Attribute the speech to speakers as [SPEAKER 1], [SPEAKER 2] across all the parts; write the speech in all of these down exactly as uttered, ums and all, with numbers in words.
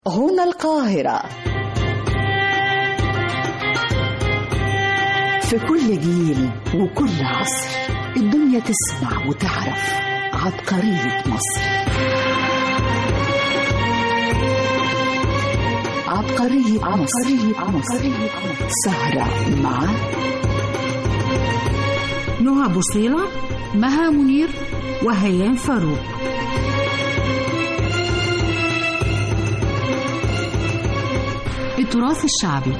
[SPEAKER 1] هنا القاهرة. في كل جيل وكل عصر الدنيا تسمع وتعرف عبقرية مصر. عبقرية عبقرية مصر. سهرة مع
[SPEAKER 2] نهى بوصيلة، مها منير، وهيام فاروق. التراث الشعبي.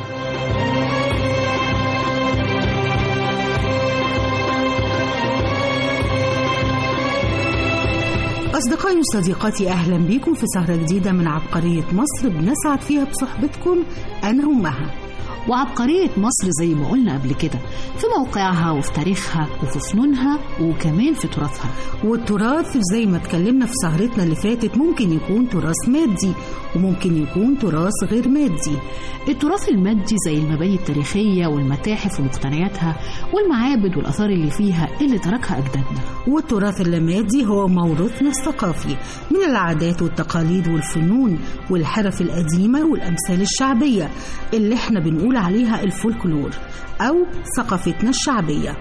[SPEAKER 2] أصدقائي وصديقاتي، أهلا بكم في سهرة جديدة من عبقرية مصر بنسعد فيها بصحبتكم أنا ومها.
[SPEAKER 3] وعبقرية مصر زي ما قلنا قبل كده في موقعها وفي تاريخها وفي فنونها وكمان في تراثها.
[SPEAKER 2] والتراث زي ما اتكلمنا في سهرتنا اللي فاتت ممكن يكون تراث مادي وممكن يكون تراث غير مادي.
[SPEAKER 3] التراث المادي زي المباني التاريخية والمتاحف ومقتنياتها والمعابد والآثار اللي فيها اللي تركها أجدادنا.
[SPEAKER 2] والتراث اللامادي هو موروثنا الثقافي من العادات والتقاليد والفنون والحرف القديمة والأمثال الشعبية اللي احنا بنقول عليها الفولكلور أو ثقافتنا الشعبية.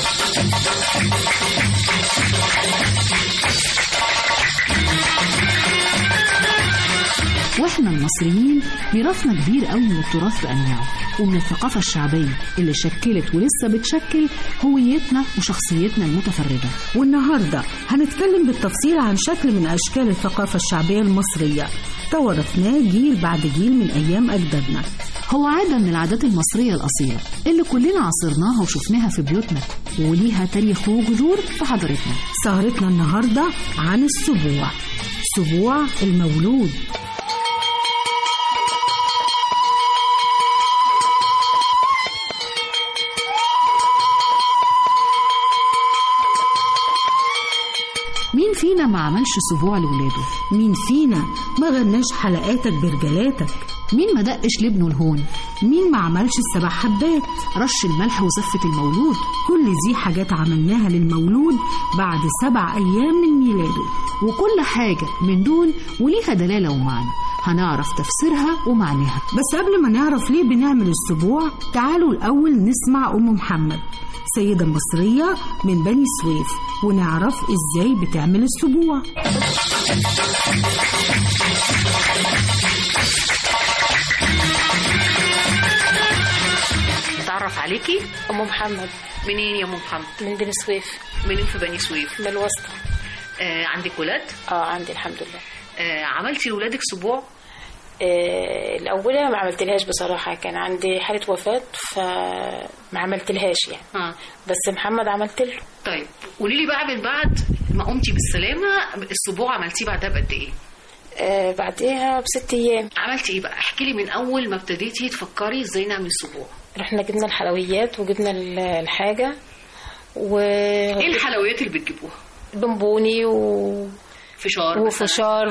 [SPEAKER 3] واحنا المصريين ميراثنا كبير قوي من التراث بأنواعه ومن الثقافة الشعبية اللي شكلت ولسه بتشكل هويتنا وشخصيتنا المتفردة.
[SPEAKER 2] والنهاردة هنتكلم بالتفصيل عن شكل من أشكال الثقافة الشعبية المصرية توارثناه جيل بعد جيل من أيام أجدادنا.
[SPEAKER 3] هو عادة من العادات المصرية الأصيلة اللي كلنا عصرناها وشفناها في بيوتنا وليها تاريخ وجذور في حضارتنا.
[SPEAKER 2] سهرتنا النهاردة عن السبوع، سبوع المولود.
[SPEAKER 3] مين فينا ما عملش سبوع لولاده؟
[SPEAKER 2] مين فينا ما غناش حلقاتك برجلاتك؟
[SPEAKER 3] مين ما دقش لابنه الهون؟
[SPEAKER 2] مين ما عملش السبع حبات؟
[SPEAKER 3] رش الملح وزفة المولود.
[SPEAKER 2] كل دي حاجات عملناها للمولود بعد سبع أيام من ميلاده.
[SPEAKER 3] وكل حاجة من دول وليها دلالة ومعنى هنعرف تفسيرها ومعناها.
[SPEAKER 2] بس قبل ما نعرف ليه بنعمل السبوع تعالوا الأول نسمع أم محمد، سيدة مصرية من بني سويف، ونعرف إزاي بتعمل السبوع.
[SPEAKER 4] اتعرف عليكي؟
[SPEAKER 5] أم محمد.
[SPEAKER 4] منين يا أم محمد؟
[SPEAKER 5] من بني سويف.
[SPEAKER 4] منين في بني سويف؟
[SPEAKER 5] من الوسطى.
[SPEAKER 4] آه، عندك ولاد؟
[SPEAKER 5] اه عندي الحمد لله.
[SPEAKER 4] آه، عملتي لولادك سبوع؟
[SPEAKER 5] آه، الأولى ما عملتلهاش بصراحة، كان عندي حالة وفاة فما عملتلهاش يعني.
[SPEAKER 4] آه.
[SPEAKER 5] بس محمد عملت له.
[SPEAKER 4] طيب قولي لي بقى، من بعد ما قمتي بالسلامة السبوع عملتيه بعدها بقد إيه؟
[SPEAKER 5] آه، بعديها بست أيام.
[SPEAKER 4] عملتي إيه بقى؟ احكي لي من أول ما ابتديتي تفكري إزاي نعمل سبوع.
[SPEAKER 5] رحنا جبنا الحلويات وجبنا الحاجة و
[SPEAKER 4] إيه الحلويات اللي بتجيبوها؟
[SPEAKER 5] بونبوني و
[SPEAKER 4] فشار
[SPEAKER 5] وفشار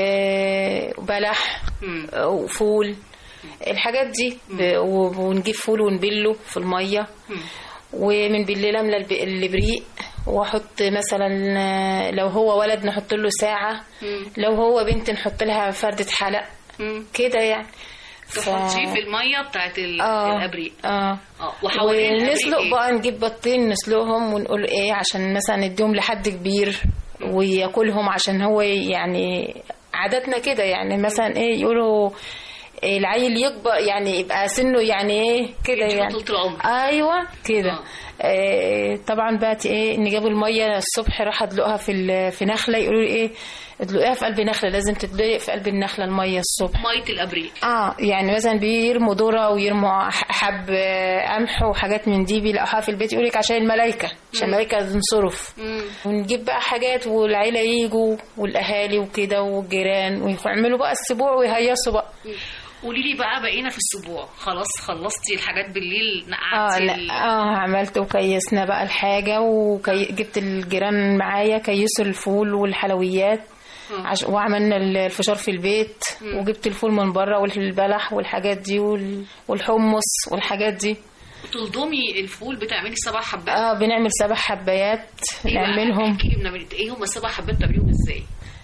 [SPEAKER 5] وبلح وفول، الحاجات دي. ونجيب فول ونبله في المية، ومن بالليل املى الابريق واحط مثلا لو هو ولد نحط له ساعة، لو هو بنت نحط لها فردة حلق كده يعني.
[SPEAKER 4] تحطيه في الميه بتاعت
[SPEAKER 5] آه
[SPEAKER 4] الابريق.
[SPEAKER 5] اه
[SPEAKER 4] اه وحوالين
[SPEAKER 5] ونسلق
[SPEAKER 4] إيه؟
[SPEAKER 5] بقى نجيب بطين نسلقهم ونقول ايه عشان مثلا نديهم لحد كبير وياكلهم، عشان هو يعني عاداتنا كده يعني. مثلا ايه يقولوا العيل يكبر يعني يبقى سنه يعني ايه كده يعني.
[SPEAKER 4] طول العمر.
[SPEAKER 5] ايوه كده.
[SPEAKER 4] آه.
[SPEAKER 5] آه طبعا بقى ايه نجيبوا الميه الصبح راح ادلقها في في نخله، يقولوا لي ايه ادلقيها في قلب نخله، لازم تدلق في قلب النخله الميه الصبح.
[SPEAKER 4] ميه الابريق.
[SPEAKER 5] اه يعني مثلا بيرموا ذره ويرموا حب قمح وحاجات من دي بيلاقوها في البيت، يقول لك عشان الملائكه عشان الملائكه تنصرف. ونجيب بقى حاجات والعيله ييجوا والاهالي وكده والجيران ويعملوا بقى السبوع ويهيصوا بقى.
[SPEAKER 4] قولي لي بقى، بقينا في السبوع خلاص خلصتي الحاجات بالليل
[SPEAKER 5] اه
[SPEAKER 4] نقعتي
[SPEAKER 5] لا
[SPEAKER 4] ال...
[SPEAKER 5] اه عملت وكيسنا بقى الحاجه وجبت الجيران معايا كيسوا الفول والحلويات عش... وعملنا الفشار في البيت. مم. وجبت الفول من بره والبلح والحاجات دي وال... والحمص والحاجات دي.
[SPEAKER 4] تلضمي الفول بتعملي سبع حبات؟
[SPEAKER 5] اه بنعمل سبع حبايات.
[SPEAKER 4] إيه
[SPEAKER 5] نعملهم.
[SPEAKER 4] ايه هم السبع حبات بتعمليهم ازاي؟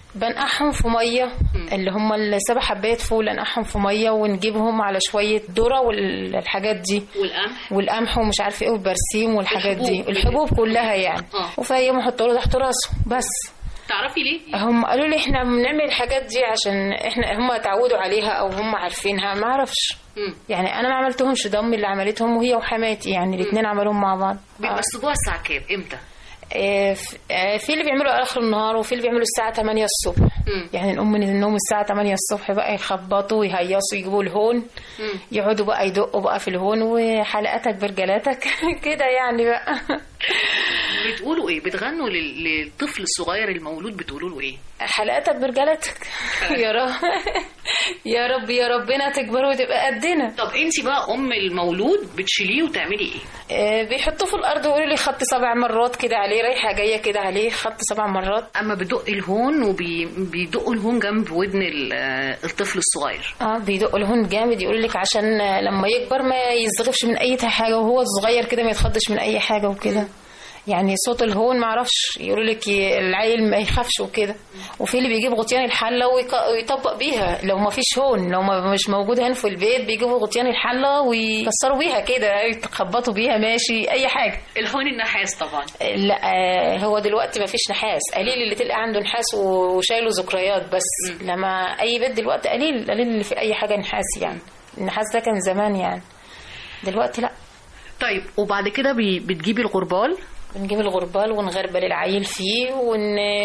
[SPEAKER 5] بنقعهم في ميه، اللي هم السبع حبات فول ننقعهم في ميه ونجيبهم على شويه ذره والحاجات دي
[SPEAKER 4] والقمح
[SPEAKER 5] والقمح ومش عارفه ايه والبرسيم والحاجات دي،
[SPEAKER 4] الحبوب.
[SPEAKER 5] الحبوب كلها يعني.
[SPEAKER 4] آه.
[SPEAKER 5] وفي ايام احط له تحت راسه بس.
[SPEAKER 4] تعرفي ليه؟
[SPEAKER 5] هم قالوا لي احنا بنعمل الحاجات دي عشان احنا هم اتعودوا عليها او هم عارفينها، ما اعرفش.
[SPEAKER 4] مم.
[SPEAKER 5] يعني انا ما عملتهمش، ده امي اللي عملتهم وهي وحماتي، يعني الاثنين عملوهم مع بعض.
[SPEAKER 4] بيبقى
[SPEAKER 5] آه.
[SPEAKER 4] السبوع الساعه كام؟ امتى؟
[SPEAKER 5] آه، ف- آه، في اللي بيعملوا اخر النهار وفي اللي بيعملوا الساعه ثمانية الصبح.
[SPEAKER 4] مم.
[SPEAKER 5] يعني نقوم من النوم الساعه ثمانية الصبح بقى يخبطوا ويهيصوا يجيبوا الهون،
[SPEAKER 4] مم.
[SPEAKER 5] يقعدوا بقى يدقوا بقى في الهون وحلقاتك برجلاتك كده يعني بقى.
[SPEAKER 4] بتقولوا ايه؟ بتغنوا لل- للطفل الصغير المولود بتقولوا له ايه؟
[SPEAKER 5] حلقاتك برجلاتك يا رب يا رب يا ربنا تكبر وتبقى قدنا.
[SPEAKER 4] طب انت بقى ام المولود بتشيليه وتعملي ايه؟
[SPEAKER 5] آه، بيحطوه في الارض ويقولوا لي خط سبع مرات كده عليه، رايحه جايه كده عليه خط سبع مرات.
[SPEAKER 4] اما بدق الهون وبيدقوا الهون جنب ودن ال- آه، الطفل الصغير.
[SPEAKER 5] اه بيدقوا الهون جامد، يقول لك عشان لما يكبر ما يصغفش من اي حاجه وهو صغير كده، ما يتخضش من اي حاجه وكده. يعني صوت الهون ما اعرفش، يقولوا لك ي- العيل ما يخافش وكده. وفي اللي بيجيب غطيان الحله ويق- ويطبق بيها لو ما فيش هون، لو ما مش موجود هنا في البيت بيجيبوا غطيان الحله ويكسروا بيها كده، يتخبطوا بيها ماشي اي حاجه.
[SPEAKER 4] الهون النحاس طبعا.
[SPEAKER 5] لا آه، هو دلوقتي ما فيش نحاس، قليل اللي تلقى عنده نحاس وشايله ذكريات بس. م. لما اي بيت دلوقتي قليل قليل اللي في اي حاجه نحاس يعني. النحاس ده كان زمان يعني، دلوقتي لا.
[SPEAKER 4] طيب وبعد كده بي- بتجيبي الغربال.
[SPEAKER 5] بنجيب الغربال ونغربل العيل فيه ون...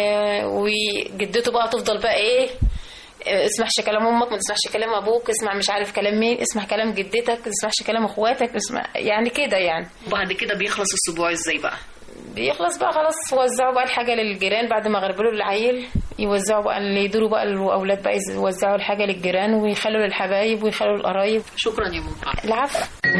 [SPEAKER 5] وجدته بقى تفضل بقى ايه، اسمعش كلام امك، ما تسمعش كلام ابوك، اسمع مش عارف كلام مين، اسمع كلام جدتك، ما تسمعش كلام اخواتك، اسمع يعني كده يعني.
[SPEAKER 4] وبعد كده بيخلص السبوع ازاي بقى؟
[SPEAKER 5] بيخلص بقى خلاص، وزعوا بقى الحاجة للجيران بعد ما غربلوا العيل، يوزعوا بقى اللي يدوروا بقى الأولاد بقى يوزعوا الحاجة للجيران ويخلوا للحبايب ويخلوا للقرايب.
[SPEAKER 4] شكرا يا ممتعة.
[SPEAKER 5] العفو.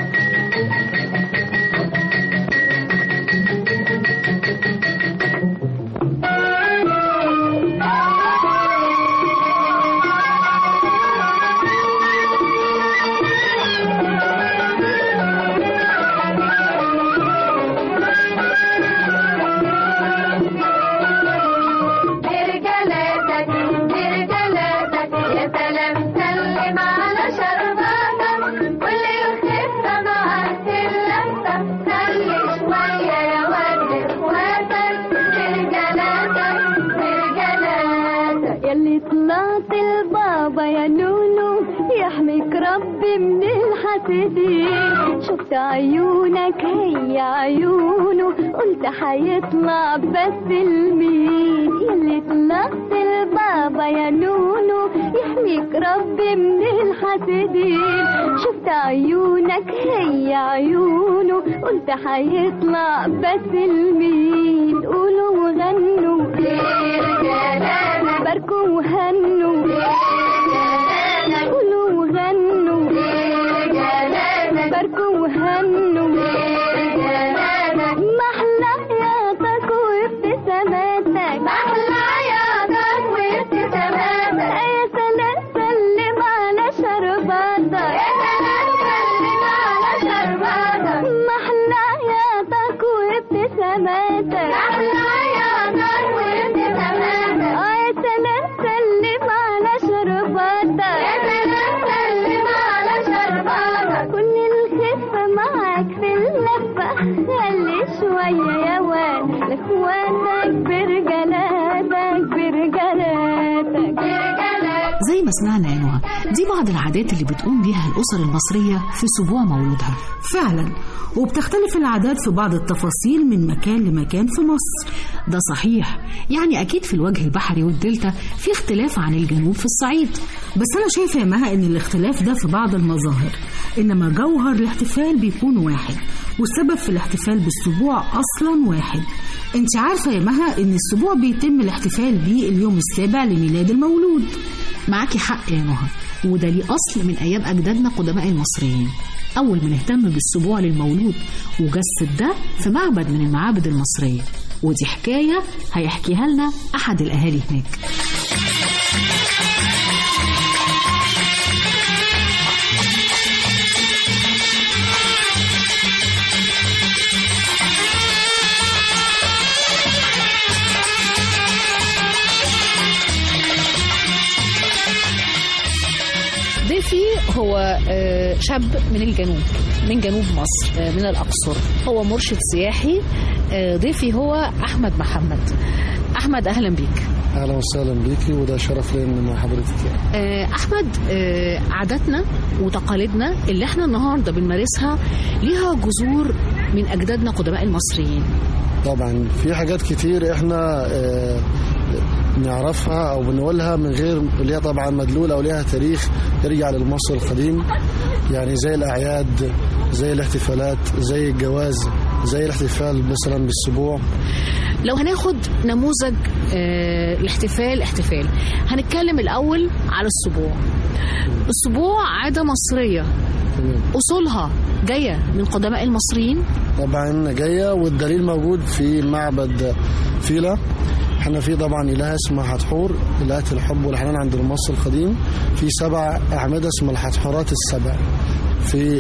[SPEAKER 6] برجلاتك برجلاتك يا سلام، سلم على شرباتك، واللي يخف معاك اللفة خلي شوية يا ورد اخواتك. برجلاتك برجلاتك ياللي طلعت البابا يا نونو، يحميك ربي من الحاسدين. شفت عيونك هي عيونه، قلت حيطلع بس المين. ياللي طلعت البابا يا نونو، يحميك ربي من الحاسدين. شفت عيونك هي عيونه، قلت حيطلع بس المين. قولوا وغنوا باركوا وهنوا، قولوا وغنوا باركوا وهنوا. محلى حياتك وابتساماتك، محلى حياتك وابتساماتك. يا سلام سلم على شرباتك، يا سلام سلم على شرباتك. محلى حياتك وابتساماتك، محلى حياتك وابتساماتك. يا سلام سلم على شرباتك، يا سلام سلم على شرباتك. كل الخفة معاك في اللفة خلي شوية يا واد لاخواتك. برجلاتك برجلاتك برجلاتك.
[SPEAKER 3] زي ما سمعنا يا نهى، دي بعض العادات اللي بتقوم بيها الأسر المصرية في سبوع مولودها.
[SPEAKER 2] فعلا، وبتختلف العادات في بعض التفاصيل من مكان لمكان في مصر.
[SPEAKER 3] ده صحيح، يعني أكيد في الوجه البحري والدلتا في اختلاف عن الجنوب في الصعيد.
[SPEAKER 2] بس أنا شايفة يا مها إن الاختلاف ده في بعض المظاهر، إنما جوهر الاحتفال بيكون واحد، والسبب في الاحتفال بالسبوع أصلا واحد. أنت عارفة يا مها إن السبوع بيتم الاحتفال بيه اليوم السابع لميلاد المولود.
[SPEAKER 3] معاكي حق يا نهى، وده ليه أصل من أيام أجدادنا قدماء المصريين. أول ما نهتم بالسبوع للمولود وجسد ده في معبد من المعابد المصرية، ودي حكاية هيحكيها لنا أحد الأهالي هناك. ضيفي هو شاب من الجنوب، من جنوب مصر، من الأقصر، هو مرشد سياحي. ضيفي هو أحمد محمد. أحمد أهلا بيك.
[SPEAKER 7] أهلا وسهلا بيكي، وده شرف لي مع حضرتك.
[SPEAKER 3] أحمد، عاداتنا وتقاليدنا اللي احنا النهاردة بنمارسها ليها جذور من أجدادنا قدماء المصريين.
[SPEAKER 7] طبعا في حاجات كتير احنا اه نعرفها او بنقولها من غير ليها طبعا مدلول او ليها تاريخ يرجع للمصري القديم، يعني زي الاعياد، زي الاحتفالات، زي الجواز، زي الاحتفال مثلا بالسبوع.
[SPEAKER 3] لو هناخد نموذج اه الاحتفال احتفال هنتكلم الاول على السبوع. السبوع عادة مصرية أصولها جاية من قدماء المصريين.
[SPEAKER 7] طبعا جاية، والدليل موجود في معبد فيلة. احنا في طبعا إله اسمها حتحور، إلهة الحب والحنان عند المصري القديم. في سبع أعمدة اسمها الحتحورات السبع. في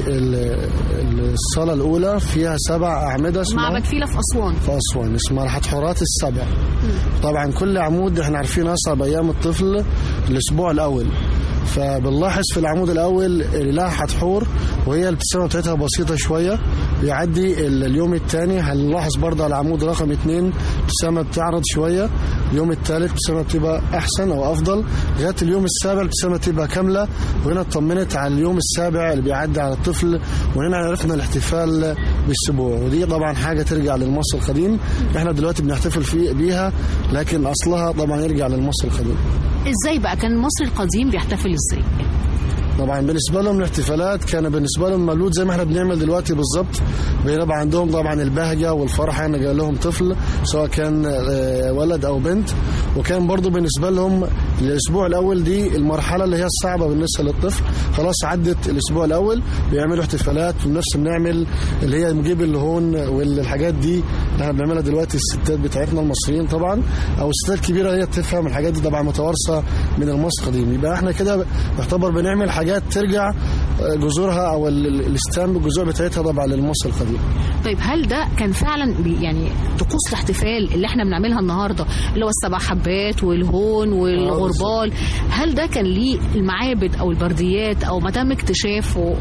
[SPEAKER 7] الصالة الأولى فيها سبع أعمدة اسمها
[SPEAKER 3] معبد فيلة في أسوان.
[SPEAKER 7] في أسوان اسمها الحتحورات السبع. طبعا كل عمود احنا عارفين أصعب أيام الطفل الأسبوع الأول، فبنلاحظ في العمود الأول الإله حتحور وهي الابتسامة بتاعتها بسيطة شوية. بيعدي اليوم الثاني هنلاحظ برضه على العمود رقم اثنين الابتسامة بتعرض شوية. اليوم الثالث الابتسامة بتبقى أحسن أو أفضل، لغاية اليوم السابع الابتسامة تبقى كاملة. وهنا اطمنت على اليوم السابع اللي بيعدي على الطفل، وهنا عرفنا الاحتفال بالسبوع. ودي طبعا حاجة ترجع للمصري القديم، احنا دلوقتي بنحتفل فيه بيها، لكن أصلها طبعا يرجع للمصري القديم.
[SPEAKER 3] ازاي بقى كان المصري القديم بيحتفل ازاي؟
[SPEAKER 7] طبعا بالنسبه لهم الاحتفالات كان بالنسبه لهم مولود زي ما احنا بنعمل دلوقتي بالظبط. بيبقى عندهم طبعا البهجه والفرحه ان جاي لهم طفل سواء كان ولد او بنت. وكان برضو بالنسبه لهم الاسبوع الاول دي المرحله اللي هي الصعبه بالنسبه للطفل. خلاص عدت الاسبوع الاول بيعملوا احتفالات ونفس بنعمل اللي هي نجيب الهون والحاجات دي اللي احنا بنعملها دلوقتي الستات بتاعتنا المصريين طبعا، او الستات الكبيره هي تفهم الحاجات دي طبعا متوارثه من المصري القديم. يبقى احنا كده نعتبر بنعمل حاجات ترجع جذورها او الاستام الجذور بتاعتها طبعا للمصري القديم.
[SPEAKER 3] طيب هل ده كان فعلا يعني طقوس الاحتفال اللي احنا بنعملها النهارده اللي هو السبع حبات والهون والغربال، هل ده كان ليه المعابد او البرديات او ما تم اكتشافه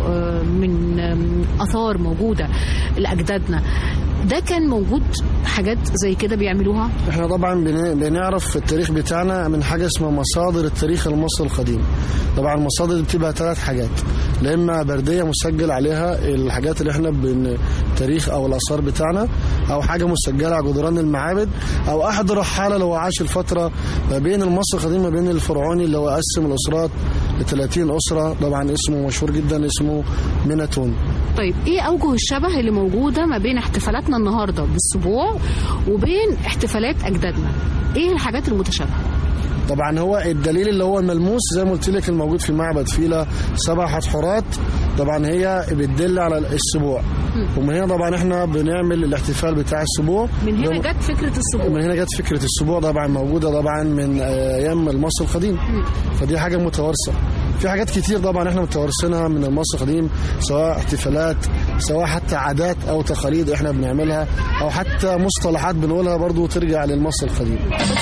[SPEAKER 3] من اثار موجوده لاجدادنا، ده كان موجود حاجات زي كده بيعملوها؟
[SPEAKER 7] احنا طبعا بنعرف في التاريخ بتاعنا من حاجه اسمها مصادر التاريخ المصري القديم. طبعا المصادر دي بتبقى ثلاث حاجات، لا اما برديه مسجل عليها الحاجات اللي احنا بالتاريخ او الاثار بتاعنا، او حاجه مسجله على جدران المعابد، او احد رحاله لو عاش الفتره ما بين المصري القديم ما بين الفرعوني اللي هو قسم الاسرات ل ثلاثين اسره. طبعا اسمه مشهور جدا اسمه مناتون.
[SPEAKER 3] طيب ايه اوجه الشبه اللي موجوده ما بين احتفالاتنا النهارده بالسبوع وبين احتفالات اجدادنا؟ ايه الحاجات المتشابهه؟
[SPEAKER 7] طبعا هو الدليل اللي هو الملموس زي ما قلت لك الموجود في معبد فيلة سبع حتحورات، طبعا هي بتدل على السبوع. ومن هنا طبعا احنا بنعمل الاحتفال بتاع السبوع.
[SPEAKER 3] من هنا جت فكره السبوع.
[SPEAKER 7] من هنا جت فكره السبوع طبعا موجوده طبعا من ايام المصري القديم. فدي حاجه متوارثه. في حاجات كتير طبعا احنا متوارثينها من المصري القديم، سواء احتفالات سواء حتى عادات او تقاليد احنا بنعملها، او حتى مصطلحات بنقولها برضو ترجع للمصري القديم.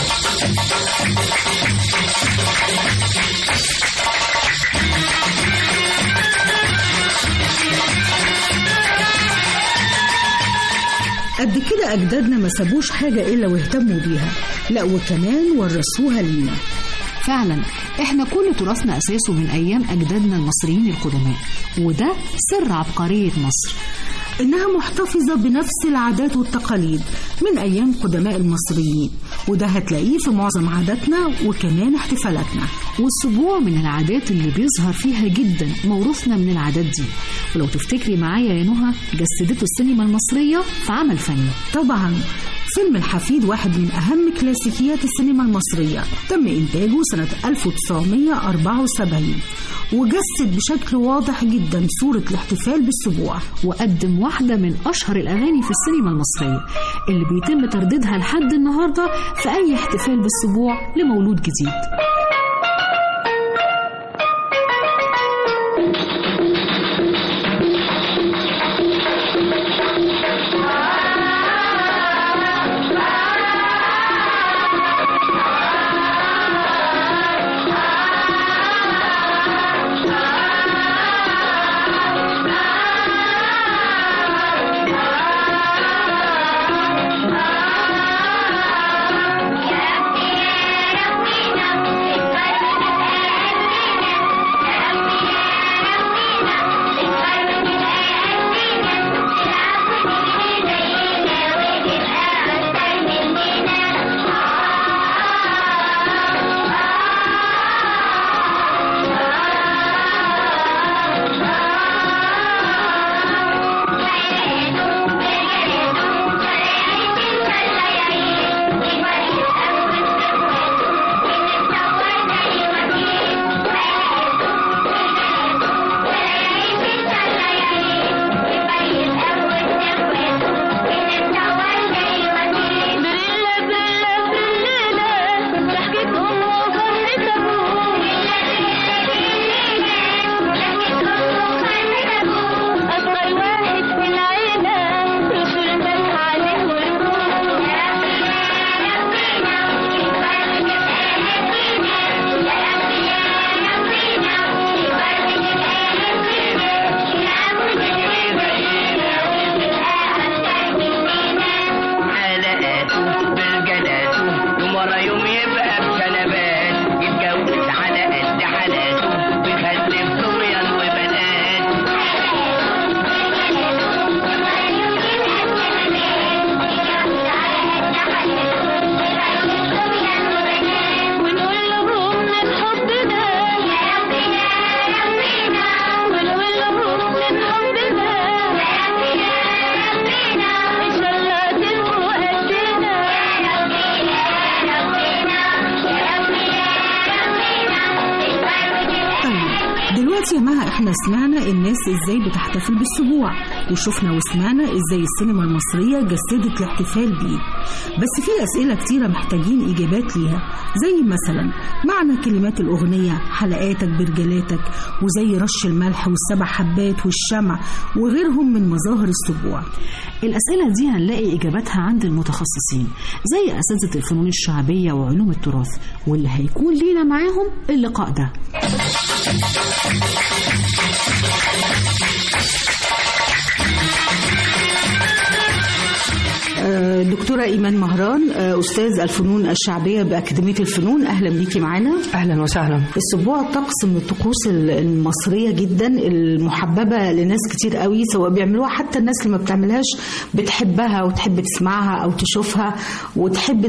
[SPEAKER 2] قد كده أجدادنا ما سابوش حاجة إلا واهتموا بيها، لا وكمان ورثوها لينا.
[SPEAKER 3] فعلا احنا كل تراثنا أساسه من أيام أجدادنا المصريين القدماء، وده سر عبقرية مصر،
[SPEAKER 2] إنها محتفظة بنفس العادات والتقاليد من أيام قدماء المصريين، وده هتلاقيه في معظم عاداتنا وكمان احتفالاتنا.
[SPEAKER 3] والسبوع من العادات اللي بيظهر فيها جدا موروثنا من العادات دي. ولو تفتكري معايا يا نهى جسدته السينما المصرية في عمل فني.
[SPEAKER 2] طبعا فيلم الحفيد واحد من أهم كلاسيكيات السينما المصرية، تم إنتاجه سنة ألف وتسعمائة وأربعة وسبعين وجسد بشكل واضح جدا صورة الاحتفال بالسبوع،
[SPEAKER 3] وقدم واحدة من أشهر الأغاني في السينما المصرية اللي بيتم ترديدها لحد النهاردة في أي احتفال بالسبوع لمولود جديد.
[SPEAKER 6] Ah
[SPEAKER 2] دلوقتي يا مها احنا سمعنا الناس ازاي بتحتفل بالسبوع، وشفنا وسمعنا ازاي السينما المصرية جسدت الاحتفال بيه، بس في اسئلة كتيرة محتاجين اجابات ليها، زي مثلا معنى كلمات الاغنية، حلقاتك برجلاتك، وزي رش الملح والسبع حبات والشمع وغيرهم من مظاهر السبوع.
[SPEAKER 3] الأسئلة دي هنلاقي إجاباتها عند المتخصصين زي أساتذة الفنون الشعبية وعلوم التراث، واللي هيكون لينا معاهم اللقاء ده.
[SPEAKER 2] دكتورة إيمان مهران، أستاذ الفنون الشعبية بأكاديمية الفنون، أهلا بيكي معانا.
[SPEAKER 8] أهلا وسهلا.
[SPEAKER 2] السبوع طقس من الطقوس المصرية جدا المحببة لناس كتير قوي، سواء بيعملوها حتى الناس اللي ما بتعملهاش بتحبها وتحب تسمعها أو تشوفها وتحب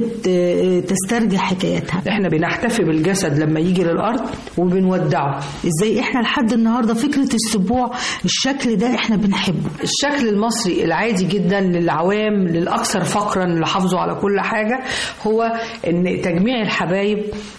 [SPEAKER 2] تسترجع حكاياتها.
[SPEAKER 8] احنا بنحتفي بالجسد لما يجي للأرض وبنودعه.
[SPEAKER 2] ازاي احنا لحد النهاردة فكرة السبوع الشكل ده احنا بنحبه؟
[SPEAKER 8] الشكل المصري العادي جدا للعوام للأكثر فقرا اللي حافظوا على كل حاجة هو ان تجميع الحبايب،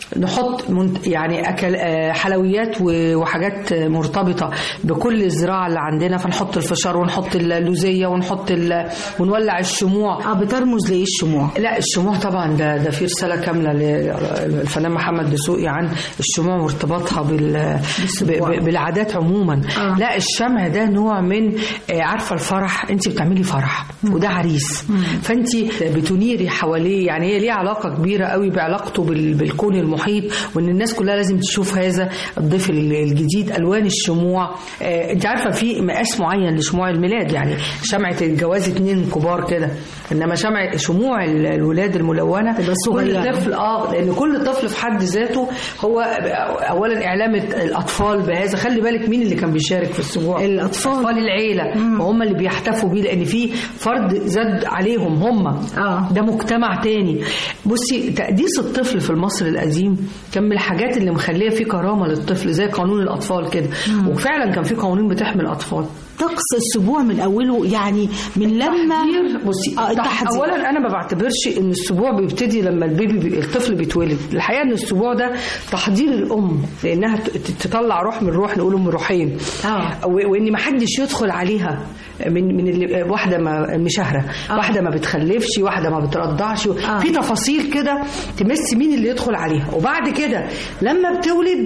[SPEAKER 8] نحط يعني أكل حلويات وحاجات مرتبطة بكل الزراعة اللي عندنا، فنحط الفشار ونحط اللوزية ونحط ونولع الشموع.
[SPEAKER 2] اه بترمز لإيه الشموع؟
[SPEAKER 8] لا الشموع طبعا ده ده في رسالة كاملة للفنان محمد دسوقي عن الشموع وارتباطها بال بالعادات عموما. آه. لا الشمع ده نوع من عارفة الفرح، انت بتعملي فرح وده عريس، فانت بتنيري حواليه، يعني هي ليه علاقة كبيرة قوي بعلاقته بالكون المحيط، وان الناس كلها لازم تشوف هذا الضيف الجديد. الوان الشموع آه انت عارفة في مقاس معين لشموع الميلاد، يعني شمعة الجواز اتنين كبار كده، انما شمع شموع الولاد الملونة كل طفل اه لان كل طفل في حد ذاته هو اولا اعلام الاطفال بهذا. خلي بالك مين اللي كان بيشارك في السبوع؟
[SPEAKER 2] الاطفال،
[SPEAKER 8] اطفال العيلة، وهم اللي بيحتفوا بيه، لان في فرد زاد عليهم هم. آه. ده مجتمع تاني. بصي تقديس الطفل في المصري القديم كان من الحاجات اللي مخليه فيه كرامة للطفل، زي قانون الأطفال كده. مم. وفعلا كان في قوانين بتحمي الأطفال.
[SPEAKER 2] طقس السبوع من أوله يعني من لما
[SPEAKER 8] بصي آه أولا أنا ما بعتبرش إن السبوع بيبتدي لما البيبي الطفل بيتولد. الحقيقة إن السبوع ده تحضير الأم لأنها تطلع روح من روح، نقول أم روحين. آه. وإن ما حدش يدخل عليها من من اللي واحدة ما مشاهرة، آه. واحدة ما بتخلفش، واحدة ما بترضعش. آه. في تفاصيل كده تمس مين اللي يدخل عليها. وبعد كده لما بتولد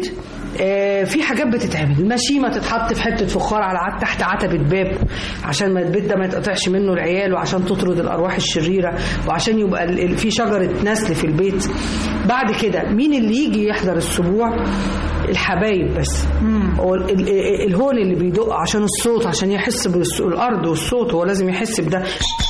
[SPEAKER 8] آه في حاجات بتتعمل، المشيمة تتحط في حتة فخار على عت تحت عتبة باب عشان ما البيت ده ما يتقطعش منه العيال، وعشان تطرد الأرواح الشريرة، وعشان يبقى في شجرة نسل في البيت. بعد كده مين اللي يجي يحضر السبوع؟ الحبايب بس. الهون اللي بيدق عشان الصوت، عشان يحس بالأرض والصوت، هو لازم يحس بده.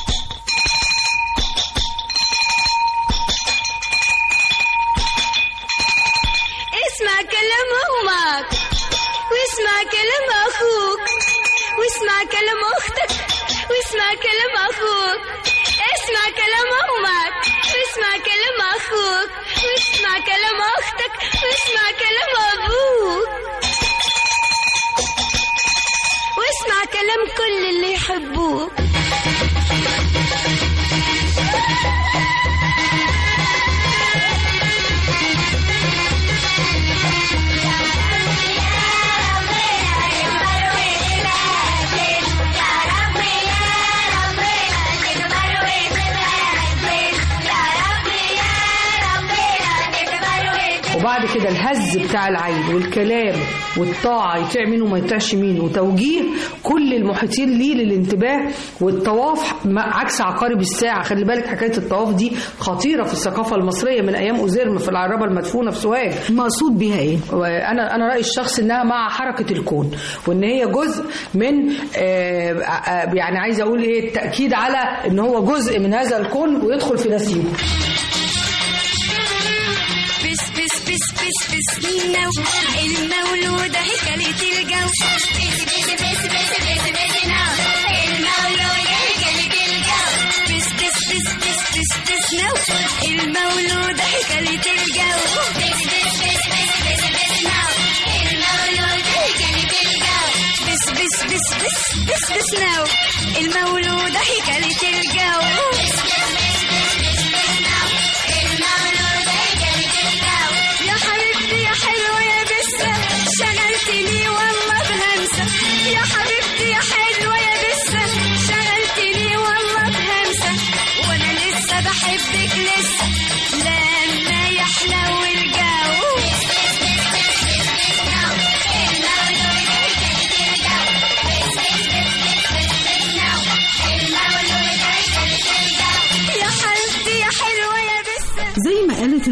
[SPEAKER 6] اسمع كلام أمك واسمع كلام أخوك واسمع كلام أختك واسمع كلام أخوك. اسمع كلام أمك واسمع كلام أخوك واسمع كلام أختك واسمع كلام أبوك واسمع كلام كل اللي يحبوك.
[SPEAKER 8] وبعد كده الهز بتاع العين والكلام والطاعة، يطيع مين وما يطيعش مين، وتوجيه كل المحيطين ليه للانتباه. والطواف عكس عقارب الساعة. خلي بالك حكاية الطواف دي خطيرة في الثقافة المصرية من أيام أوزيرم في العرابة المدفونة في سوهاج.
[SPEAKER 2] مقصود بيها إيه؟
[SPEAKER 8] أنا أنا رأيي الشخص إنها مع حركة الكون، وإن هي جزء من آه يعني عايزة أقول إيه، التأكيد على إن هو جزء من هذا الكون ويدخل في نسيبه.
[SPEAKER 6] نو المولودة هيكلة الجو. بس بس بس بس بس بس نو المولودة هيكلة الجو. بس بس بس بس بس بس نو المولودة هيكلة الجو. بس بس بس بس بس بس نو المولودة هيكلة الجو. بس بس بس بس بس بس نو المولودة هيكلة الجو. يا حبيبتي يا حلوة يا بسة شغلتني والله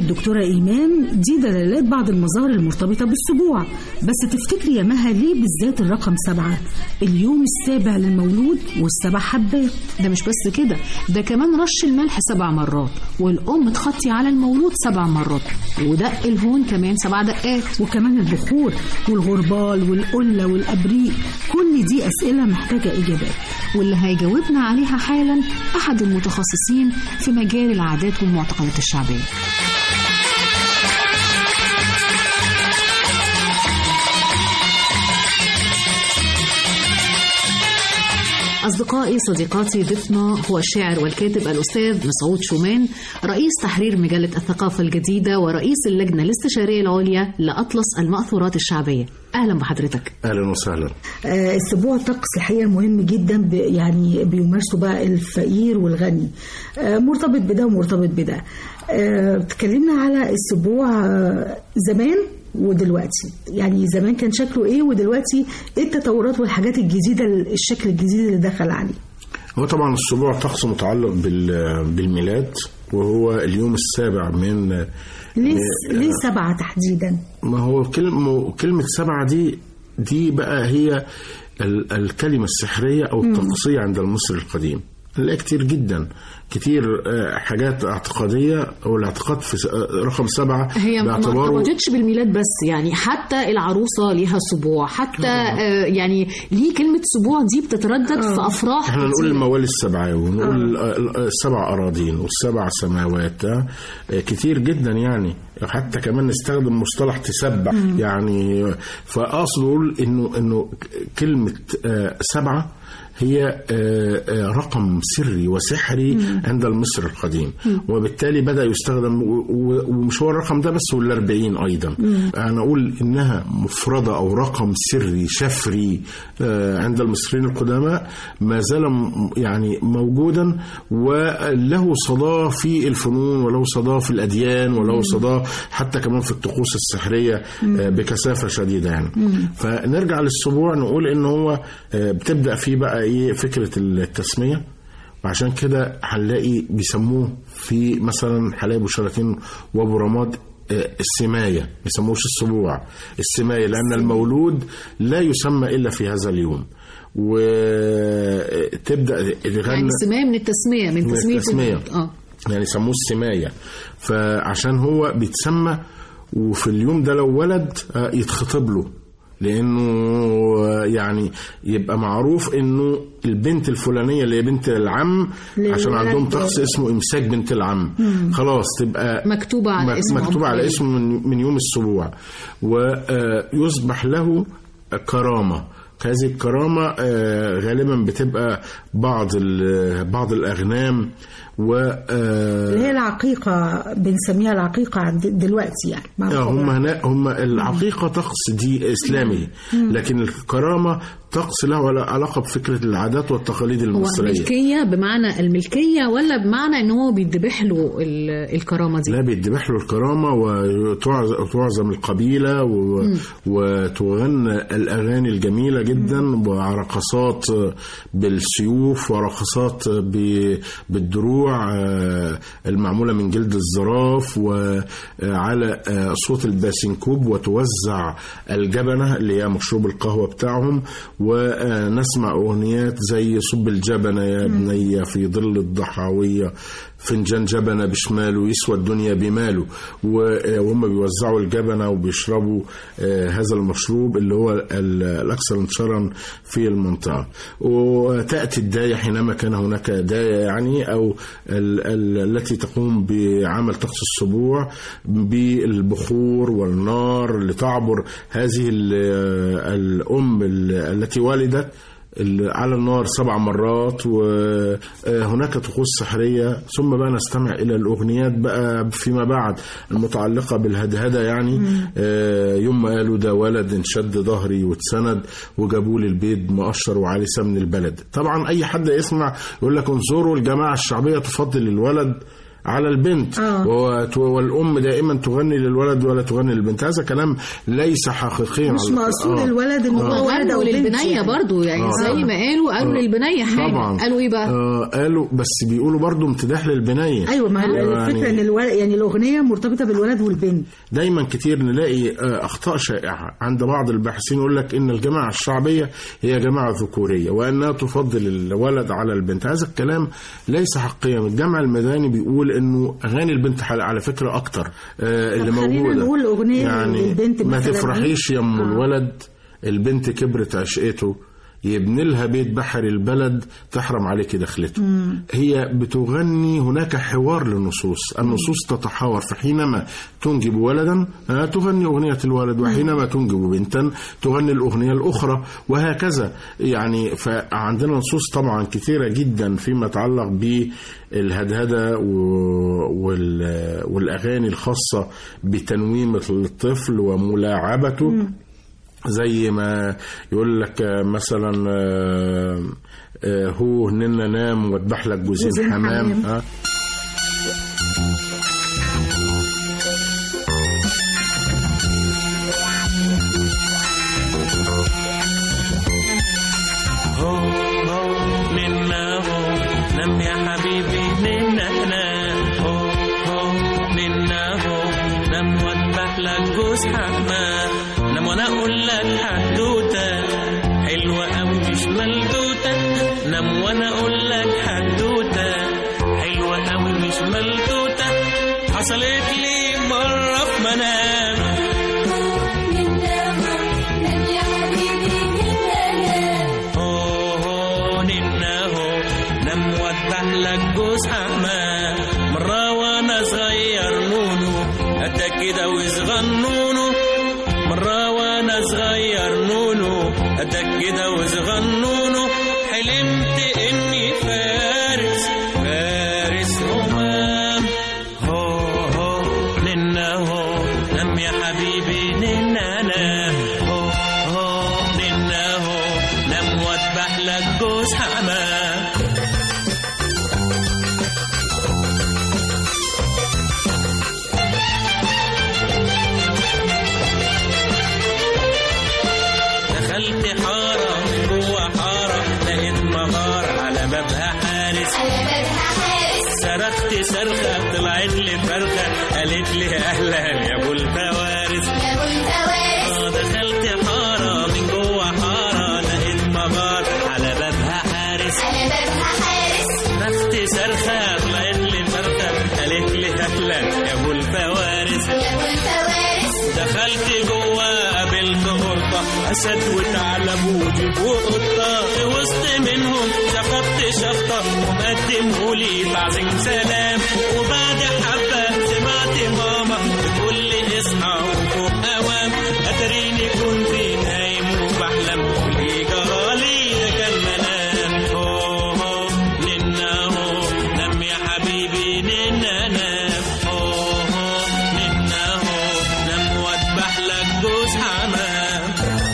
[SPEAKER 2] الدكتورة إيمان دي دلالات بعض المظاهر المرتبطة بالسبوع، بس تفتكري يا مها ليه بالذات الرقم سبعة؟ اليوم السابع للمولود والسبع حبات.
[SPEAKER 3] ده مش بس كده، ده كمان رش الملح سبع مرات، والأم تخطي على المولود سبع مرات، ودق الهون كمان سبع دقات،
[SPEAKER 2] وكمان البخور والغربال والقلة والأبريق. كل دي أسئلة محتاجة إجابات،
[SPEAKER 3] واللي هيجاوبنا عليها حالا أحد المتخصصين في مجال العادات والمعتقدات الشعبية. أصدقائي صديقاتي، ضيفنا هو الشاعر والكاتب الأستاذ مسعود شومان، رئيس تحرير مجلة الثقافة الجديدة ورئيس اللجنة الاستشارية العليا لأطلس المأثورات الشعبية. أهلا بحضرتك.
[SPEAKER 9] أهلا وسهلا.
[SPEAKER 2] آه السبوع طقس الحقيقة مهم جدا، يعني بيمارسوا بقى الفقير والغني، آه مرتبط بده ومرتبط بده. آه تكلمنا على السبوع آه زمان ودلوقتي، يعني زمان كان شكله ايه ودلوقتي ايه التطورات والحاجات الجديدة، الشكل الجديد اللي دخل عليه.
[SPEAKER 9] هو طبعا السبوع طقس متعلق بالميلاد، وهو اليوم السابع من
[SPEAKER 2] ليه ليه سبعة تحديدا؟
[SPEAKER 9] ما هو كلمة كلمة سبعة دي دي بقى هي الكلمة السحرية أو الطقسية عند المصري القديم. لا كتير جدا، كتير حاجات اعتقادية، أو الاعتقاد في رقم سبعة
[SPEAKER 3] هي ما ارتبطتش بالميلاد بس، يعني حتى العروسة ليها سبوع، حتى آه يعني ليه كلمة سبوع دي بتتردد آه. في أفراح.
[SPEAKER 9] احنا نقول الموالي السبعاوي، ونقول آه. السبع أراضين والسبع سماوات، آه. كتير جدا يعني، حتى كمان نستخدم مصطلح تسبع م. يعني. فأقصد أقول إنه إنه كلمة آه سبعة هي رقم سري وسحري مم. عند المصري القديم، مم. وبالتالي بدأ يستخدم، ومش هو الرقم ده بس، والأربعين أيضا. مم. أنا أقول إنها مفردة أو رقم سري شفري عند المصريين القدماء، ما زال يعني موجودا، وله صدى في الفنون، وله صدى في الأديان، وله صدى حتى كمان في الطقوس السحرية مم. بكثافة شديدة يعني. مم. فنرجع للسبوع، نقول إن هو بتبدأ فيه بقى ايه فكرة التسمية، وعشان كده هنلاقي بيسموه في مثلا حلايب وشلاتين وابو رماد السماية، ما يسموش السبوع، السماية، لأن المولود لا يسمى إلا في هذا اليوم. وتبدأ
[SPEAKER 3] يعني السماية من التسمية، من تسمية,
[SPEAKER 9] التسمية. آه. يعني يسموه السماية، فعشان هو بيتسمى، وفي اليوم ده لو ولد يتخطب له، لأنه يعني يبقى معروف إنه البنت الفلانية اللي هي بنت العم، عشان عندهم طقس اسمه إمساك بنت العم، مم. خلاص تبقى
[SPEAKER 3] مكتوبة على اسمه،
[SPEAKER 9] مكتوبة على اسمه من, من يوم السبوع، ويصبح له كرامة. هذه الكرامة غالبا بتبقى بعض بعض الأغنام، و
[SPEAKER 2] اللي هي العقيقة، بنسميها العقيقة عند دلوقتي يعني.
[SPEAKER 9] هم هنا هم العقيقة طقس دي إسلامي، لكن الكرامة طقس له علاقة بفكرة العادات والتقاليد المصرية.
[SPEAKER 3] هو ملكية بمعنى الملكية، ولا بمعنى إن هو بيدبح له الكرامة دي؟
[SPEAKER 9] لا، بيدبح له الكرامة، وتعزم القبيلة، وتغنى الأغاني الجميلة جدا، ورقصات بالسيوف، ورقصات بالدروع المعمولة من جلد الزراف، وعلى صوت الباسنكوب، وتوزع الجبنة اللي هي مشروب القهوة بتاعهم، ونسمع أغنيات زي صب الجبنة يا بنية في ظل الضحاوية، فنجان جبنة بشماله يسوى الدنيا بماله، وهم بيوزعوا الجبنة وبيشربوا هذا المشروب اللي هو الأكثر انتشارا في المنطقة. وتأتي الداية حينما كان هناك داية يعني، أو التي تقوم بعمل طقس السبوع بالبخور والنار لتعبر هذه الأم التي ولدت على النار سبع مرات. وهناك طقوس سحرية. ثم بقى نستمع إلى الأغنيات بقى فيما بعد المتعلقة بالهدهدة يعني. يوم ما قالوا ده ولد انشد ظهري واتسند، وجابوا لي البيض مقشر وعلي سمن البلد. طبعا أي حد يسمع يقول لك انظروا الجماعة الشعبية تفضل الولد على البنت
[SPEAKER 2] آه.
[SPEAKER 9] والأم دائما تغني للولد ولا تغني للبنت. هذا كلام ليس حقيقي،
[SPEAKER 2] مش مقصود آه. الولد إنه
[SPEAKER 3] آه.
[SPEAKER 2] هو ولد أو بنت
[SPEAKER 3] للبنية
[SPEAKER 2] يعني.
[SPEAKER 3] برضو يعني آه. زي ما قالوا قالوا آه. للبنية حاجة
[SPEAKER 9] طبعا.
[SPEAKER 3] قالوا إيه بقى
[SPEAKER 9] آه. قالوا بس بيقولوا برضو امتداح للبنية.
[SPEAKER 2] أيوة ما
[SPEAKER 9] يعني
[SPEAKER 2] الفكرة إن الولد يعني الأغنية مرتبطة بالولد والبنت.
[SPEAKER 9] دايما كتير نلاقي أخطاء شائعة عند بعض الباحثين، يقول لك إن الجماعة الشعبية هي جماعة ذكورية وأنها تفضل الولد على البنت. هذا الكلام ليس حقيقيا. الجامع المدني بيقول إنه أغاني البنت على فكرة أكتر اللي موجودة، يعني ما تفرحيش يا أم الولد البنت كبرت عشقته، يبني لها بيت بحر البلد تحرم عليك دخلته. مم. هي بتغني، هناك حوار للنصوص، النصوص تتحاور، فحينما تنجب ولدا تغني أغنية الولد، وحينما تنجب بنتا تغني الأغنية الأخرى، وهكذا. يعني فعندنا نصوص طبعا كثيرة جدا فيما يتعلق بالهدهدة والأغاني الخاصة بتنويم الطفل وملاعبته. مم. زي ما يقول لك مثلا هو هننا نام واتبح لك جوزين حمام. ها
[SPEAKER 10] هو هو ننا هو نام يا حبيبي ننا نام هو هو ننا هو نام واتبح لك جوز حمام. نام وانا اقول لك حدوته حلوه قوي مش ملدوته. نام وانا اقول لك حدوته حلوه قوي مش ملدوته. حصلت لي مره في منام. هو ننا هو نام واتبح لك جوز حمام. مره وانا صغير نونو قد كده وصغنونو. مرة وانا صغير نونو قدك كده وصغنونو. حلمت اني فارس فارس همام. هو هو ننا هو نام يا حبيبي ننا نام. هو هو ننا هو نام واتبح لك جوز حمام. دخلت حارة من جوا حارة لقيت مغارة على بابها حارس. صرخت صرخة طلعت لي فرخة قالت لي أهلا يا أبو الفوارس. آه دخلت حارة من جوا حارة لقيت مغارة على بابها حارس. صرخت صرخة طلعت لي فرخة قالت لي أهلا يا أبو الفوارس. دخلت جوا قابلت قرطة أسد وثعلب وجيب وقطة. في وسط منهم شفطت شفطة ومقدمهولي تعظيم سلام. وبعد حبة سمعت ماما بتقول لي اصحى وفوق أوام. أتريني كنت نايم وبحلم واللي جرالي ده كان منام. هو هو ننا هو نام يا حبيبي ننا نام. هو هو ننا هو نام واتبح لك جوز حمام.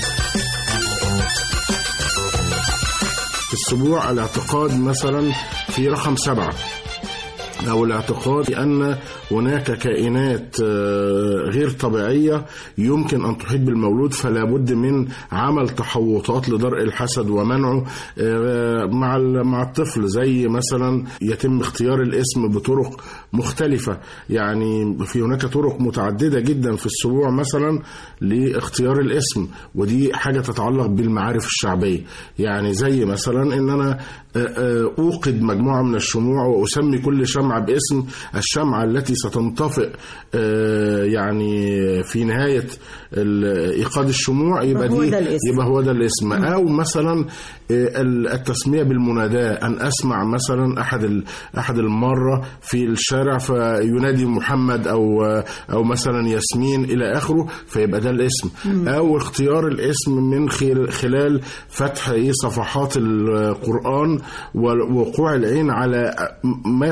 [SPEAKER 9] في السبوع الاعتقاد مثلا في رقم سبعة، أو الاعتقاد بأن هناك كائنات غير طبيعية يمكن أن تحيط بالمولود، فلا بد من عمل تحوطات لدرء الحسد ومنعه مع مع الطفل. زي مثلا يتم اختيار الاسم بطرق مختلفة، يعني في هناك طرق متعددة جدا في السبوع مثلا لاختيار الاسم، ودي حاجة تتعلق بالمعارف الشعبية. يعني زي مثلا إن أنا أوقد مجموعة من الشموع وأسمي كل شمعة باسم الشمعة التي ستنطفئ يعني في نهاية إيقاد الشموع، يبقى دي يبقى هو ده الاسم. أو مثلا التسمية بالمناداة، أن أسمع مثلا أحد أحد المرة في الشارع فينادي محمد أو أو مثلا ياسمين إلى آخره، فيبقى ده الاسم. أو اختيار الاسم من خلال فتح صفحات القرآن ووقوع العين على ما يتعلق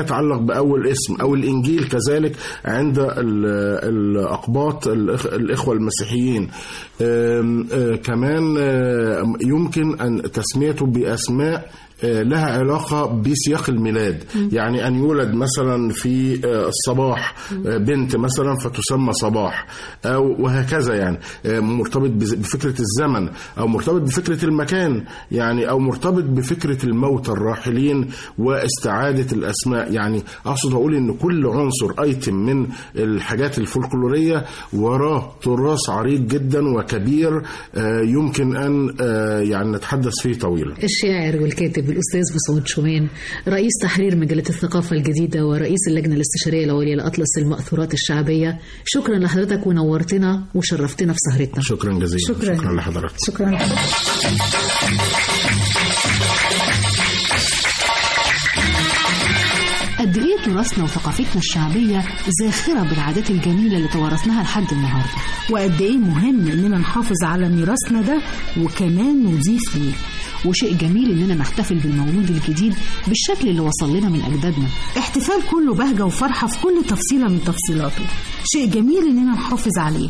[SPEAKER 9] بأول اسم، أو الإنجيل كذلك عند الأقباط الإخوة المسيحيين. كمان يمكن أن تسميته بأسماء لها علاقة بسياق الميلاد، يعني أن يولد مثلا في الصباح بنت مثلا فتسمى صباح، أو وهكذا، يعني مرتبط بفكرة الزمن، أو مرتبط بفكرة المكان، يعني أو مرتبط بفكرة الموتى الراحلين واستعادة الأسماء. يعني أقصد أقول إن كل عنصر أيتم من الحاجات الفولكلورية وراه تراث عريق جدا وكبير يمكن أن يعني نتحدث فيه طويلا.
[SPEAKER 3] الشاعر والكاتب الأستاذ مسعود شومان، رئيس تحرير مجلة الثقافة الجديدة ورئيس اللجنة الاستشارية العليا لأطلس المأثورات الشعبية، شكرا لحضرتك ونورتنا وشرفتنا في سهرتنا.
[SPEAKER 9] شكرا جزيلا.
[SPEAKER 2] شكرا,
[SPEAKER 9] شكرا لحضرتك.
[SPEAKER 2] شكرا لحضرتك.
[SPEAKER 3] قد ايه تراثنا وثقافتنا الشعبية زاخرة بالعادات الجميلة اللي توارثناها لحد النهاردة،
[SPEAKER 2] وقد ايه مهم اننا نحافظ على ميراثنا ده وكمان نضيف ليه.
[SPEAKER 3] وشيء جميل اننا نحتفل بالمولود الجديد بالشكل اللي وصل لنا من اجدادنا،
[SPEAKER 2] احتفال كله بهجة وفرحة في كل تفصيلة من تفصيلاته، شيء جميل اننا نحافظ عليه.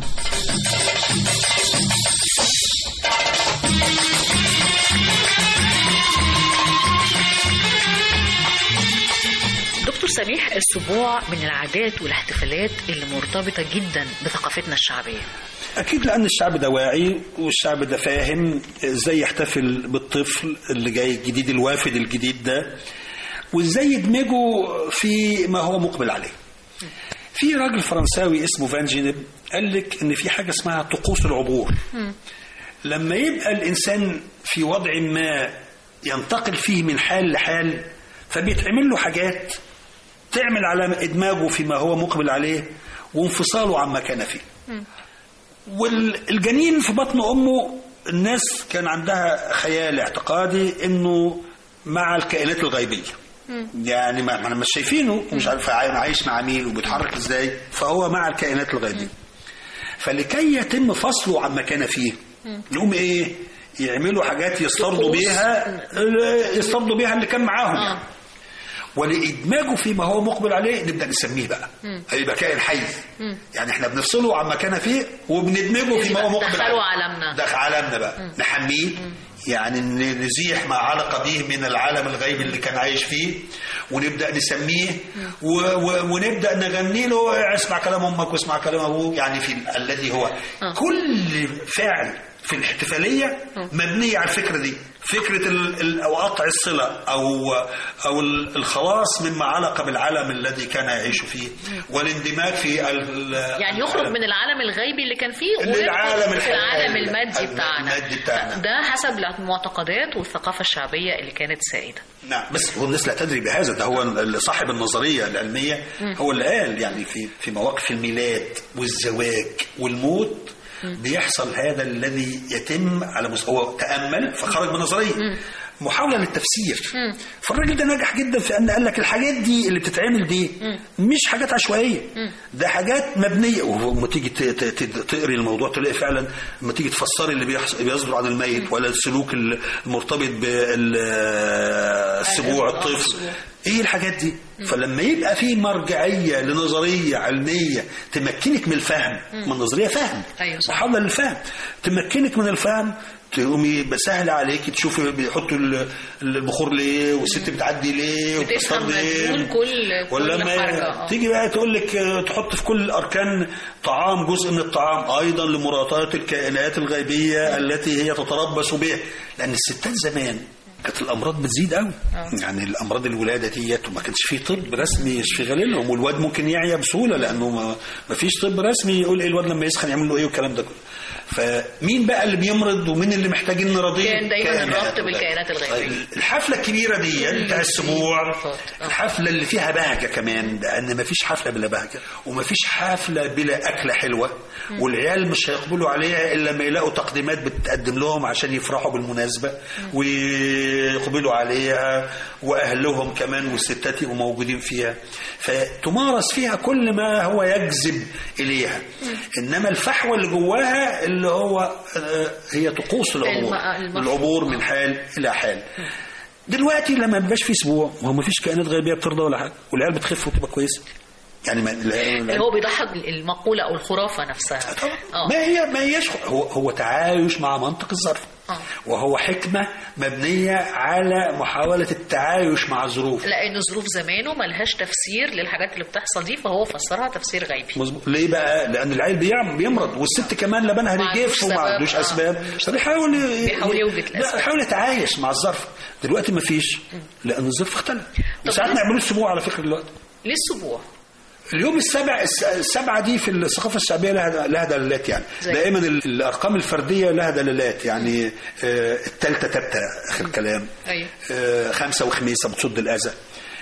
[SPEAKER 4] دكتور سميح، السبوع من العادات والاحتفالات اللي مرتبطة جدا بثقافتنا الشعبية.
[SPEAKER 11] أكيد، لأن الشعب ده واعي والشعب ده فاهم إزاي يحتفل بالطفل اللي جاي الجديد، الوافد الجديد ده، وإزاي يدمجه في ما هو مقبل عليه. في راجل فرنساوي اسمه فان جينيب قال لك إن في حاجة اسمها طقوس العبور. لما يبقى الإنسان في وضع ما ينتقل فيه من حال لحال، فبيتعمل له حاجات تعمل على إدماجه فيما هو مقبل عليه وانفصاله عما كان فيه. والجنين في بطن أمه الناس كان عندها خيال اعتقادي إنه مع الكائنات الغيبية، يعني ما احنا مش شايفينه ومش عارف عايش مع مين وبيتحرك ازاي، فهو مع الكائنات الغيبية. فلكي يتم فصله عما كان فيه نقوم ايه، يعملوا حاجات يسترضوا بيها يسترضوا بيها اللي كان معاهم يعني. ولإدماجه فيما هو مقبل عليه نبدأ نسميه بقى هيبقى كائن حي. مم. يعني احنا بنفصله عما كان فيه وبندمجه فيما هو مقبل عليه،
[SPEAKER 4] عالمنا
[SPEAKER 11] دخل عالمنا بقى. مم. نحميه. مم. يعني نزيح ما علق به من العالم الغيبي اللي كان عايش فيه ونبدأ نسميه و... و... ونبدأ نغني له اسمع كلام أمك واسمع كلام أبوك، يعني في الذي هو أه. كل فعل في الاحتفالية مبنية على الفكرة دي، فكرة ال... أو قطع الصلة أو أو الخلاص مما علق بالعالم الذي كان يعيش فيه والاندماج في ال...
[SPEAKER 4] يعني يخرج من العالم الغيبي اللي كان فيه
[SPEAKER 11] للعالم
[SPEAKER 4] في العالم المادي بتاعنا.
[SPEAKER 11] المادي بتاعنا
[SPEAKER 4] ده حسب المعتقدات والثقافة الشعبية اللي كانت سائدة.
[SPEAKER 11] نعم، بس هو الناس لا تدري بهذا، ده هو صاحب النظرية العلمية هو اللي قال يعني في في مواقف الميلاد والزواج والموت بيحصل هذا الذي يتم على مستوى تأمل فخرج من نظرية محاولة للتفسير. مم. فالراجل ده نجح جدا في أن قال لك الحاجات دي اللي بتتعمل دي مم. مش حاجات عشوائية، مم. ده حاجات مبنية. ولما تيجي تقري الموضوع تلاقي فعلا لما تيجي تفسري اللي بيصدر عن الميت مم. ولا السلوك المرتبط بالسبوع الطفل ايه الحاجات دي. مم. فلما يبقى في مرجعية لنظرية علمية تمكنك من الفهم، من نظرية فهم محاولة للفهم تمكنك من الفهم، تقومي بسهل عليك تشوفي بيحطوا البخور ليه والست بتعدي ليه
[SPEAKER 4] وبتفهم مدلول كل
[SPEAKER 11] ولما تيجي بقى تقول لك تحط في كل أركان طعام جزء من الطعام أيضا لمراعاة الكائنات الغيبية التي هي تتربص بها، لأن الستات زمان كانت الأمراض بتزيد قوي. أوه. يعني الأمراض الولادة ديت وما كانش فيه طب رسمي يشتغل لهم، والواد ممكن يعيا بسهولة لأنه ما فيش طب رسمي يقول إيه الواد لما يسخن يعمل له إيه والكلام ده كله. فمين بقى اللي بيمرض ومين اللي محتاجين نرضيه؟
[SPEAKER 4] كان دايما الربط بالكائنات الغيبية.
[SPEAKER 11] الحفلة الكبيرة دي بتاع السبوع، الحفلة اللي فيها بهجة كمان، لأن ما فيش حفلة بلا بهجة وما فيش حفلة بلا أكلة حلوة، والعيال مش هيقبلوا عليها إلا ما يلاقوا تقديمات بتقدم لهم عشان يفرحوا بالمناسبة ويقبلوا عليها، وأهلهم كمان والستات يبقوا موجودين فيها، فتمارس فيها كل ما هو يجذب إليها. إنما الفحوى اللي جواها اللي هو هي طقوس العبور، العبور من حال إلى حال. دلوقتي لما بيبقاش في اسبوع ما هو ما فيش كائنات غيبيه بترضى ولا حاجه، والعيال بتخف وتبقى كويسه. يعني ما
[SPEAKER 4] اللي هو بيضحك المقوله او الخرافه نفسها.
[SPEAKER 11] آه. ما هي ما هيش هو هو تعايش مع منطق الظرف. آه. وهو حكمه مبنيه على محاوله التعايش مع الظروف،
[SPEAKER 4] لان ظروف زمانه ملهاش تفسير للحاجات اللي بتحصل دي، فهو فسرها تفسير غيبي.
[SPEAKER 11] مظبوط. ليه بقى؟ لان العيل بيمرض والست كمان لبنها رجيف وما عندوش اسباب، فبيحاول
[SPEAKER 4] بيحاول يوجد الاسباب،
[SPEAKER 11] بيحاول يتعايش مع الظرف. دلوقتي ما فيش، لان الظرف اختلف. وساعات نعملوا السبوع على فكره دلوقتي.
[SPEAKER 4] ليه السبوع؟
[SPEAKER 11] اليوم السبع السبعة دي في الثقافة الشعبية لها لها دلالات. يعني دائما الأرقام الفردية لها دلالات. يعني التالتة تالتة آخر كلام. أيوة. خمسة وخميسة بتصد الأذى.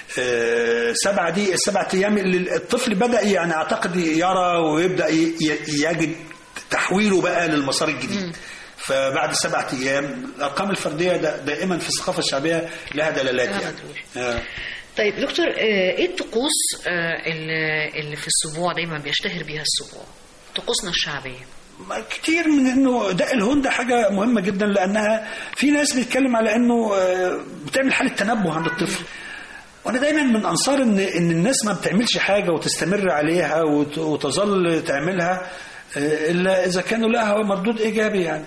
[SPEAKER 11] سبعة دي السبعة أيام اللي الطفل بدأ يعني أعتقد يرى ويبدأ يجد تحويله بقى للمسار الجديد. م. فبعد سبعة أيام الأرقام الفردية دائما في الثقافة الشعبية لها دلالات. يعني آه.
[SPEAKER 4] طيب دكتور، ايه الطقوس اللي في السبوع دايما بيشتهر بيها السبوع، طقوسنا الشعبيه؟
[SPEAKER 11] كتير من انه دق الهون ده حاجه مهمه جدا، لانها في ناس بيتكلم على انه بتعمل حاله تنبه عند الطفل. وانا دايما من انصار ان ان الناس ما بتعملش حاجه وتستمر عليها وتظل تعملها الا اذا كانوا لها مردود ايجابي. يعني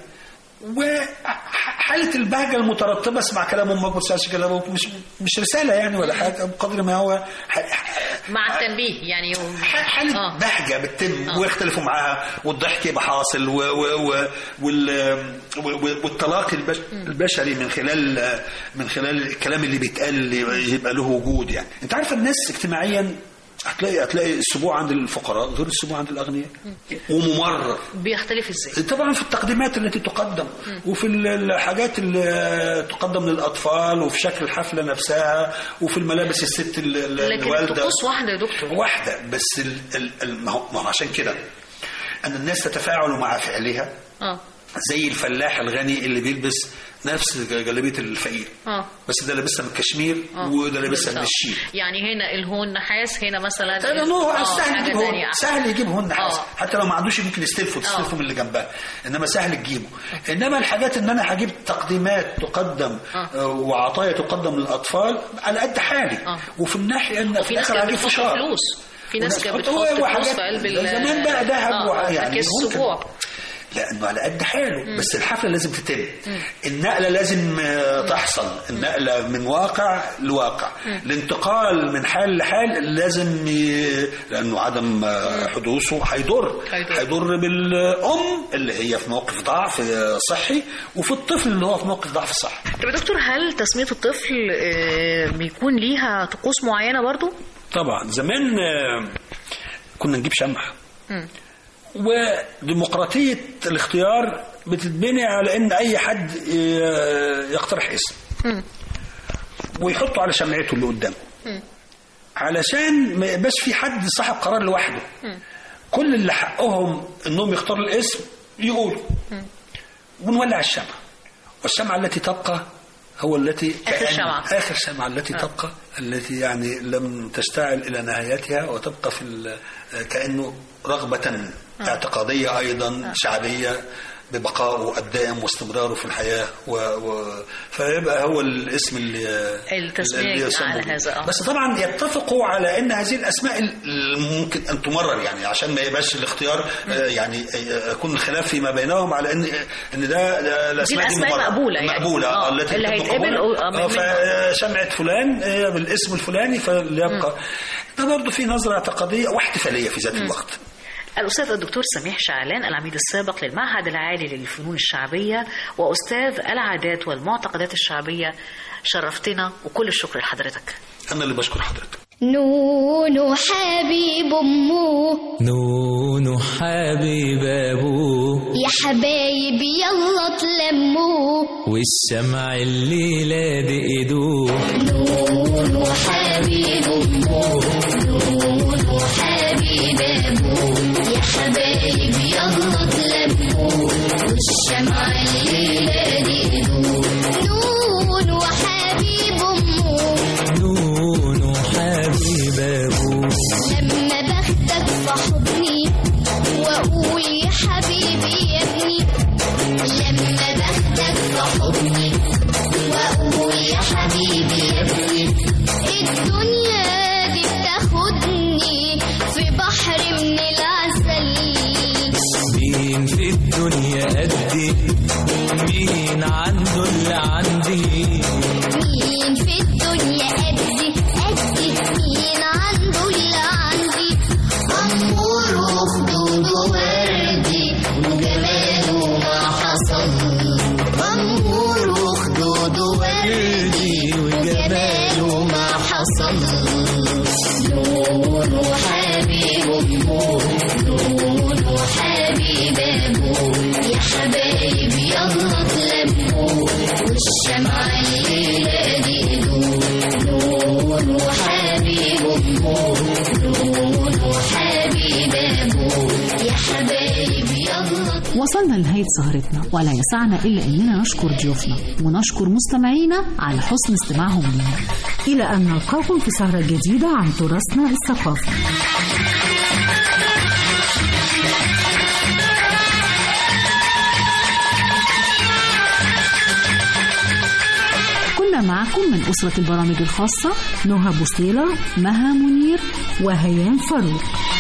[SPEAKER 11] وحالة البهجة المترتبة، اسمع كلام امك ما تسمعش كلام امك، مش مش رسالة يعني ولا حاجة، بقدر ما هو
[SPEAKER 4] مع التنبيه يعني
[SPEAKER 11] حالة آه. بهجة بتتم آه. ويختلفوا معاها والضحك يبقى حاصل و و و والتلاقي البشري من خلال من خلال الكلام اللي بيتقال يبقى له وجود. يعني انت عارف الناس اجتماعيا هتلاقي هتلاقي السبوع عند الفقراء غير السبوع عند الاغنياء، وممرر.
[SPEAKER 4] بيختلف ازاي؟
[SPEAKER 11] طبعا في التقديمات التي تقدم، وفي الحاجات اللي تقدم للاطفال، وفي شكل الحفله نفسها، وفي الملابس الست الوالده.
[SPEAKER 4] لكن الطقوس واحده يا دكتور،
[SPEAKER 11] واحده بس. ما هو عشان كده ان الناس تتفاعل مع فعلها. اه زي الفلاح الغني اللي بيلبس نفس جلابيه الفقير. اه بس ده لابسها من الكشمير وده لابسها من الشيل.
[SPEAKER 4] يعني هنا الهون نحاس، هنا مثلا
[SPEAKER 11] اه سهل يجيب هون، سهل يجيب هون نحاس. آه. حتى لو ما عندوش ممكن يستلفوا تستلفوا من اللي جنبها، انما سهل تجيبه. آه. انما الحاجات ان انا هجيب تقديمات تقدم آه. وعطايا تقدم للاطفال على قد حالي. آه. وفي الناحيه ان في الاخر هجيب فشار
[SPEAKER 4] فلوس، في ناس كانت بتحط فلوس في قلب
[SPEAKER 11] زمان بقى ذهب.
[SPEAKER 4] آه. يعني السبوع
[SPEAKER 11] لأنه على قد حاله. مم. بس الحفلة لازم تتم. مم. النقلة لازم تحصل. النقلة من واقع لواقع. مم. الانتقال من حال لحال لازم ي... لأنه عدم حدوثه هيضر هيضر بالأم اللي هي في موقف ضعف صحي، وفي الطفل اللي هو في موقف ضعف صحي.
[SPEAKER 4] طب يا دكتور، هل تسمية الطفل بيكون ليها طقوس معينة برضو؟
[SPEAKER 11] طبعا زمان كنا نجيب شمع. مم. وديمقراطية الاختيار بتتبني على ان اي حد يقترح اسم ويحطه على شمعته اللي قدامه، علشان ما يبقاش في حد صاحب قرار لوحده. كل اللي حقهم انهم يختاروا الاسم يقولوا، ونولع الشمعة. والشمعة التي تبقى هو التي
[SPEAKER 4] آخر شمعة
[SPEAKER 11] آخر شمعة التي آه. تبقى، التي يعني لم تشتعل إلى نهايتها، وتبقى في كأنه رغبة آه. اعتقادية أيضا آه. شعبية ببقائه الدائم واستمراره في الحياة و... و... فيبقى هو الاسم اللي
[SPEAKER 4] التسمية على هذا. آه.
[SPEAKER 11] بس طبعا يتفقوا على ان هذه الاسماء ممكن ان تمرر، يعني عشان ما يبقاش الاختيار م. يعني يكون الخلاف فيما بينهم على ان ان ده
[SPEAKER 4] الاسماء دي مقبولة يعني.
[SPEAKER 11] مقبولة
[SPEAKER 4] آه.
[SPEAKER 11] التي
[SPEAKER 4] اللي هيتقبل
[SPEAKER 11] آه. فشمعة فلان بالاسم الفلاني فليبقى. ده برضه في نظرة اعتقادية واحتفالية في ذات م. الوقت.
[SPEAKER 4] الأستاذ الدكتور سميح شعلان، العميد السابق للمعهد العالي للفنون الشعبية وأستاذ العادات والمعتقدات الشعبية، شرفتنا وكل الشكر لحضرتك.
[SPEAKER 11] أنا اللي بشكر حضرتك.
[SPEAKER 6] نونو حبيب أمه،
[SPEAKER 10] نونو حبيب أبوه،
[SPEAKER 6] يا حبايب يلا تلموه،
[SPEAKER 10] والشمع الليلة دي إيدوه.
[SPEAKER 6] نونو حبيب أمه، نونو حبيب أبوه، يا حبايب يلا تلموه، والشمع الليلة دي إيدوه. نونو حبيب أمه،
[SPEAKER 10] نونو حبيب أبوه،
[SPEAKER 6] لما باخدك في حضني وأقول يا حبيبي يا ابني، لما باخدك في حضني وأقول يا حبيبي
[SPEAKER 10] عندي
[SPEAKER 6] مين في الدنيا قدي قدي مين عنده اللي عندي أمور وخدود ووردي وجماله ما حصل أمور وخدود ووردي وجماله ما حصل نور وحبيب أمور نور وحبيب أبوه يا حبايب يلا تلموا والشمعة الليلة دي نور وحبيب أمور نور وحبيب أبوه يا حبايب يلا.
[SPEAKER 3] وصلنا لنهاية سهرتنا ولا يسعنا إلا أننا نشكر ضيوفنا ونشكر مستمعينا على حسن استماعهم لنا.
[SPEAKER 2] إلى أن نلقاكم في سهرة جديدة عن تراثنا الثقافي.
[SPEAKER 3] كنا معكم من أسرة البرامج الخاصة
[SPEAKER 2] نهى بوصيلة،
[SPEAKER 3] مها منير،
[SPEAKER 2] وهيام فاروق.